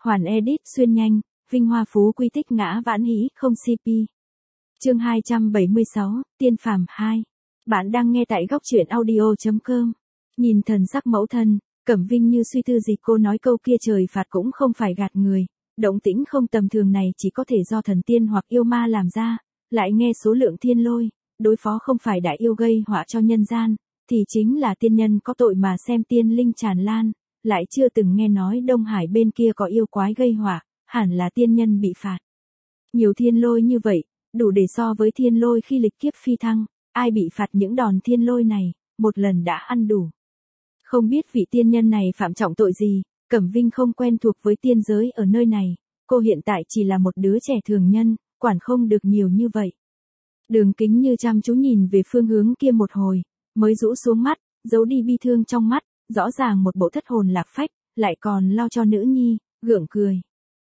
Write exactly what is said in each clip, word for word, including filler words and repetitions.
Hoàn edit xuyên nhanh, vinh hoa phú quý tích ngã vãn hỷ không xê pê. Chương hai trăm bảy mươi sáu, Tiên phàm hai. Bạn đang nghe tại góc truyện audio chấm com. Nhìn thần sắc mẫu thân, Cẩm Vinh như suy tư gì, cô nói câu kia trời phạt cũng không phải gạt người, động tĩnh không tầm thường này chỉ có thể do thần tiên hoặc yêu ma làm ra, lại nghe số lượng thiên lôi, đối phó không phải đại yêu gây họa cho nhân gian, thì chính là tiên nhân có tội mà xem tiên linh tràn lan, lại chưa từng nghe nói Đông Hải bên kia có yêu quái gây họa, hẳn là tiên nhân bị phạt. Nhiều thiên lôi như vậy, đủ để so với thiên lôi khi lịch kiếp phi thăng, ai bị phạt những đòn thiên lôi này, một lần đã ăn đủ. Không biết vị tiên nhân này phạm trọng tội gì, Cẩm Vinh không quen thuộc với tiên giới ở nơi này, cô hiện tại chỉ là một đứa trẻ thường nhân, quản không được nhiều như vậy. Đường Kính Như chăm chú nhìn về phương hướng kia một hồi, mới rũ xuống mắt, giấu đi bi thương trong mắt, rõ ràng một bộ thất hồn lạc phách, lại còn lo cho nữ nhi, gượng cười.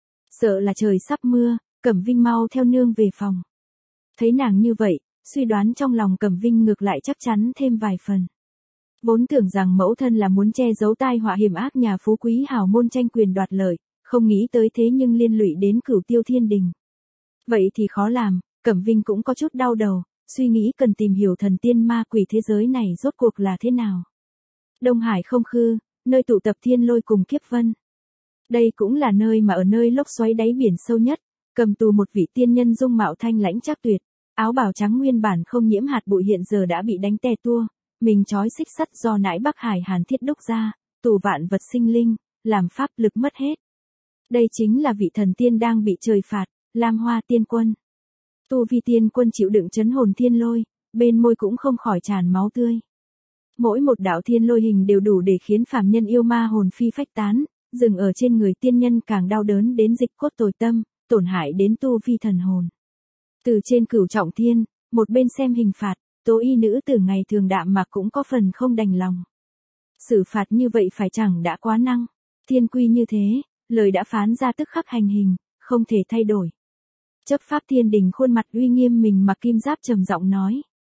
Sợ là trời sắp mưa, Cẩm Vinh mau theo nương về phòng. Thấy nàng như vậy, suy đoán trong lòng Cẩm Vinh ngược lại chắc chắn thêm vài phần. Vốn tưởng rằng mẫu thân là muốn che giấu tai họa hiểm ác nhà phú quý hào môn tranh quyền đoạt lợi, không nghĩ tới thế nhưng liên lụy đến Cửu Tiêu Thiên Đình. Vậy thì khó làm, Cẩm Vinh cũng có chút đau đầu, suy nghĩ cần tìm hiểu thần tiên ma quỷ thế giới này rốt cuộc là thế nào. Đông Hải không khư, nơi tụ tập thiên lôi cùng kiếp vân. Đây cũng là nơi mà ở nơi lốc xoáy đáy biển sâu nhất, cầm tù một vị tiên nhân dung mạo thanh lãnh trác tuyệt, áo bào trắng nguyên bản không nhiễm hạt bụi hiện giờ đã bị đánh tè tua, mình trói xích sắt do nãi Bắc Hải Hàn Thiết đúc ra, tù vạn vật sinh linh, làm pháp lực mất hết. Đây chính là vị thần tiên đang bị trời phạt, Lam Hoa Tiên Quân. Tu vi tiên quân chịu đựng chấn hồn thiên lôi, bên môi cũng không khỏi tràn máu tươi. Mỗi một đạo thiên lôi hình đều đủ để khiến phàm nhân yêu ma hồn phi phách tán, dừng ở trên người tiên nhân càng đau đớn đến dịch cốt tồi tâm, tổn hại đến tu vi thần hồn. Từ trên cửu trọng thiên, một bên xem hình phạt, Tố Y nữ từ ngày thường đạm mạc cũng có phần không đành lòng. Xử phạt như vậy phải chẳng đã quá năng, thiên quy như thế, lời đã phán ra tức khắc hành hình, không thể thay đổi. Chấp pháp thiên đình khuôn mặt uy nghiêm mình mặc kim giáp trầm giọng nói.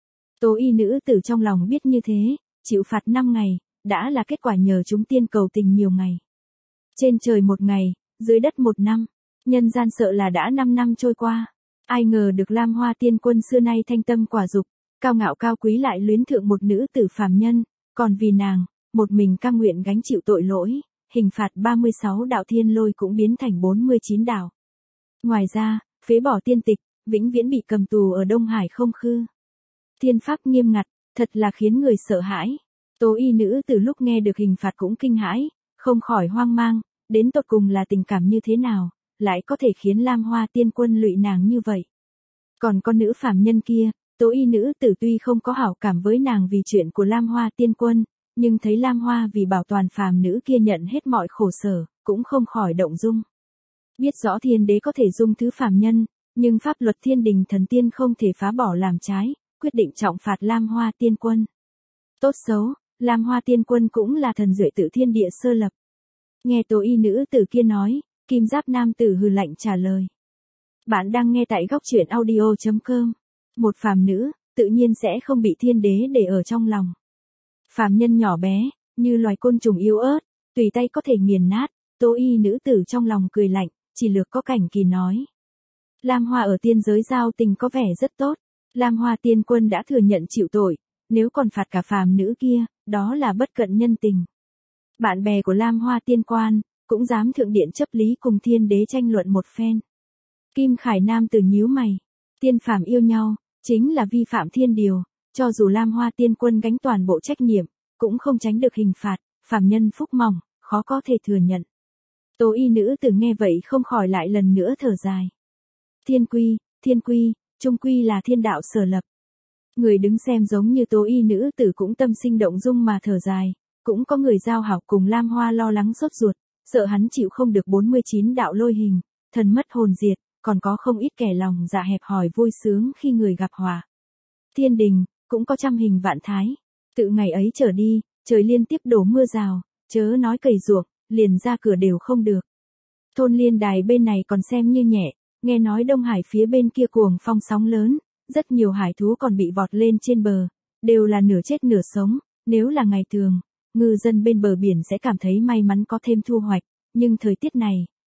Tố Y nữ tử trong lòng biết như thế, chịu phạt năm ngày, đã là kết quả nhờ chúng tiên cầu tình nhiều ngày. Trên trời một ngày, dưới đất một năm, nhân gian sợ là đã năm năm trôi qua. Ai ngờ được Lam Hoa Tiên Quân xưa nay thanh tâm quả dục, cao ngạo cao quý lại luyến thượng một nữ tử phàm nhân, còn vì nàng, một mình cam nguyện gánh chịu tội lỗi, hình phạt ba mươi sáu đạo thiên lôi cũng biến thành bốn mươi chín đạo. Ngoài ra, phế bỏ tiên tịch, vĩnh viễn bị cầm tù ở Đông Hải không khư. Thiên pháp nghiêm ngặt, thật là khiến người sợ hãi. Tố Y nữ từ lúc nghe được hình phạt cũng kinh hãi, không khỏi hoang mang, đến tột cùng là tình cảm như thế nào, lại có thể khiến Lam Hoa Tiên Quân lụy nàng như vậy. Còn con nữ phàm nhân kia, Tố Y nữ tử tuy không có hảo cảm với nàng vì chuyện của Lam Hoa Tiên Quân, nhưng thấy Lam Hoa vì bảo toàn phàm nữ kia nhận hết mọi khổ sở, cũng không khỏi động dung. Biết rõ thiên đế có thể dung thứ phàm nhân, nhưng pháp luật thiên đình thần tiên không thể phá bỏ làm trái, quyết định trọng phạt Lam Hoa Tiên Quân. Tốt xấu, Lam Hoa Tiên Quân cũng là thần duệ tự thiên địa sơ lập. Nghe Tố Y nữ tử kia nói, kim giáp nam tử hừ lạnh trả lời. Bạn đang nghe tại góc truyện audio chấm com. Một phàm nữ, tự nhiên sẽ không bị thiên đế để ở trong lòng. Phàm nhân nhỏ bé, như loài côn trùng yếu ớt, tùy tay có thể nghiền nát. Tố Y nữ tử trong lòng cười lạnh, chỉ lược có cảnh kỳ nói. Lam Hoa ở tiên giới giao tình có vẻ rất tốt. Lam Hoa Tiên Quân đã thừa nhận chịu tội, nếu còn phạt cả phàm nữ kia, đó là bất cận nhân tình. Bạn bè của Lam Hoa Tiên Quan, cũng dám thượng điện chấp lý cùng thiên đế tranh luận một phen. Kim Khải Nam tử nhíu mày, tiên phàm yêu nhau, chính là vi phạm thiên điều, cho dù Lam Hoa Tiên Quân gánh toàn bộ trách nhiệm, cũng không tránh được hình phạt, phàm nhân phúc mỏng, khó có thể thừa nhận. Tố Y nữ tử nghe vậy không khỏi lại lần nữa thở dài. Thiên quy, thiên quy, trung quy là thiên đạo sở lập. Người đứng xem giống như Tố Y nữ tử cũng tâm sinh động dung mà thở dài, cũng có người giao hảo cùng Lam Hoa lo lắng sốt ruột, sợ hắn chịu không được bốn mươi chín đạo lôi hình, thần mất hồn diệt, còn có không ít kẻ lòng dạ hẹp hòi vui sướng khi người gặp họa. Thiên đình, cũng có trăm hình vạn thái. Tự ngày ấy trở đi, trời liên tiếp đổ mưa rào, chớ nói cày ruộng, liền ra cửa đều không được. Thôn Liên Đài bên này còn xem như nhẹ, nghe nói Đông Hải phía bên kia cuồng phong sóng lớn, rất nhiều hải thú còn bị vọt lên trên bờ, đều là nửa chết nửa sống, nếu là ngày thường, ngư dân bên bờ biển sẽ cảm thấy may mắn có thêm thu hoạch, nhưng thời tiết này,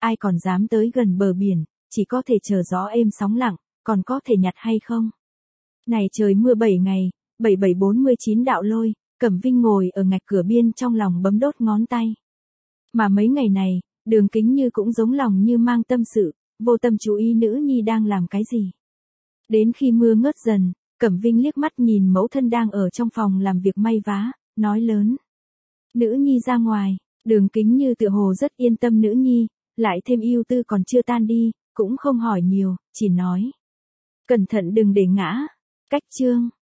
ai còn dám tới gần bờ biển, chỉ có thể chờ gió êm sóng lặng, còn có thể nhặt hay không? Này trời mưa bảy ngày, bảy bảy bốn mươi chín đạo lôi, Cẩm Vinh ngồi ở ngạch cửa biên trong lòng bấm đốt ngón tay. Mà mấy ngày này, Đường Kính Như cũng giống lòng như mang tâm sự, vô tâm chú ý nữ nhi đang làm cái gì. Đến khi mưa ngớt dần, Cẩm Vinh liếc mắt nhìn mẫu thân đang ở trong phòng làm việc may vá, nói lớn. Nữ nhi ra ngoài, Đường Kính Như tựa hồ rất yên tâm nữ nhi, lại thêm yêu tư còn chưa tan đi, cũng không hỏi nhiều, chỉ nói. Cẩn thận đừng để ngã. Cách chương.